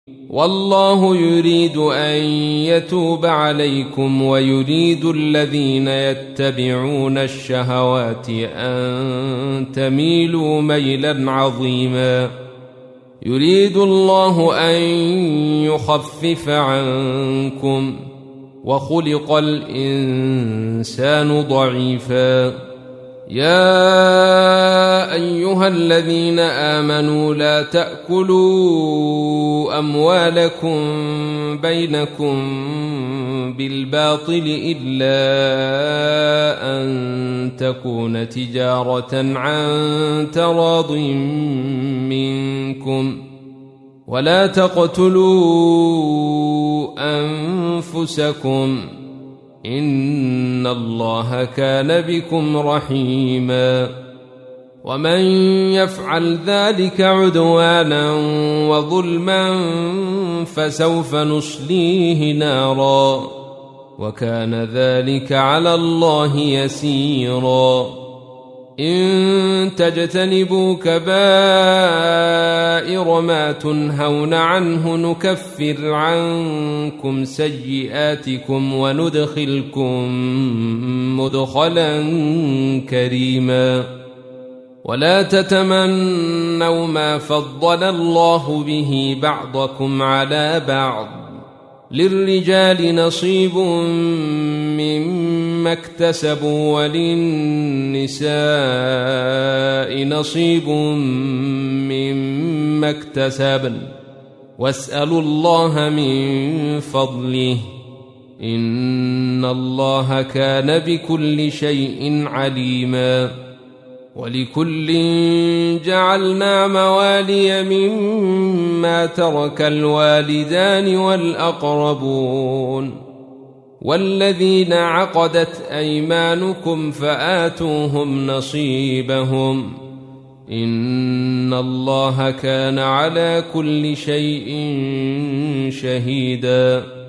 والله يريد أن يتوب عليكم ويريد الذين يتبعون الشهوات أن تميلوا ميلا عظيما. يريد الله أن يخفف عنكم وخلق الإنسان ضعيفا. يا أيها الذين آمنوا لا تأكلوا أموالكم بينكم بالباطل إلا أن تكون تجارة عن تراض منكم ولا تقتلوا أنفسكم إن الله كان بكم رحيما. ومن يفعل ذلك عدوانا وظلما فسوف نصليه نارا وكان ذلك على الله يسيرا. إن تجتنبوا كبائر ما تنهون عنه نكفر عنكم سيئاتكم وندخلكم مدخلا كريما. ولا تتمنوا ما فضل الله به بعضكم على بعض للرجال نصيب مما اكتسبوا وللنساء نصيب مما اكتسبن واسألوا الله من فضله إن الله كان بكل شيء عليما. ولكل جعلنا موالي مما ترك الوالدان والأقربون والذين عقدت أيمانكم فآتوهم نصيبهم إن الله كان على كل شيء شهيدا.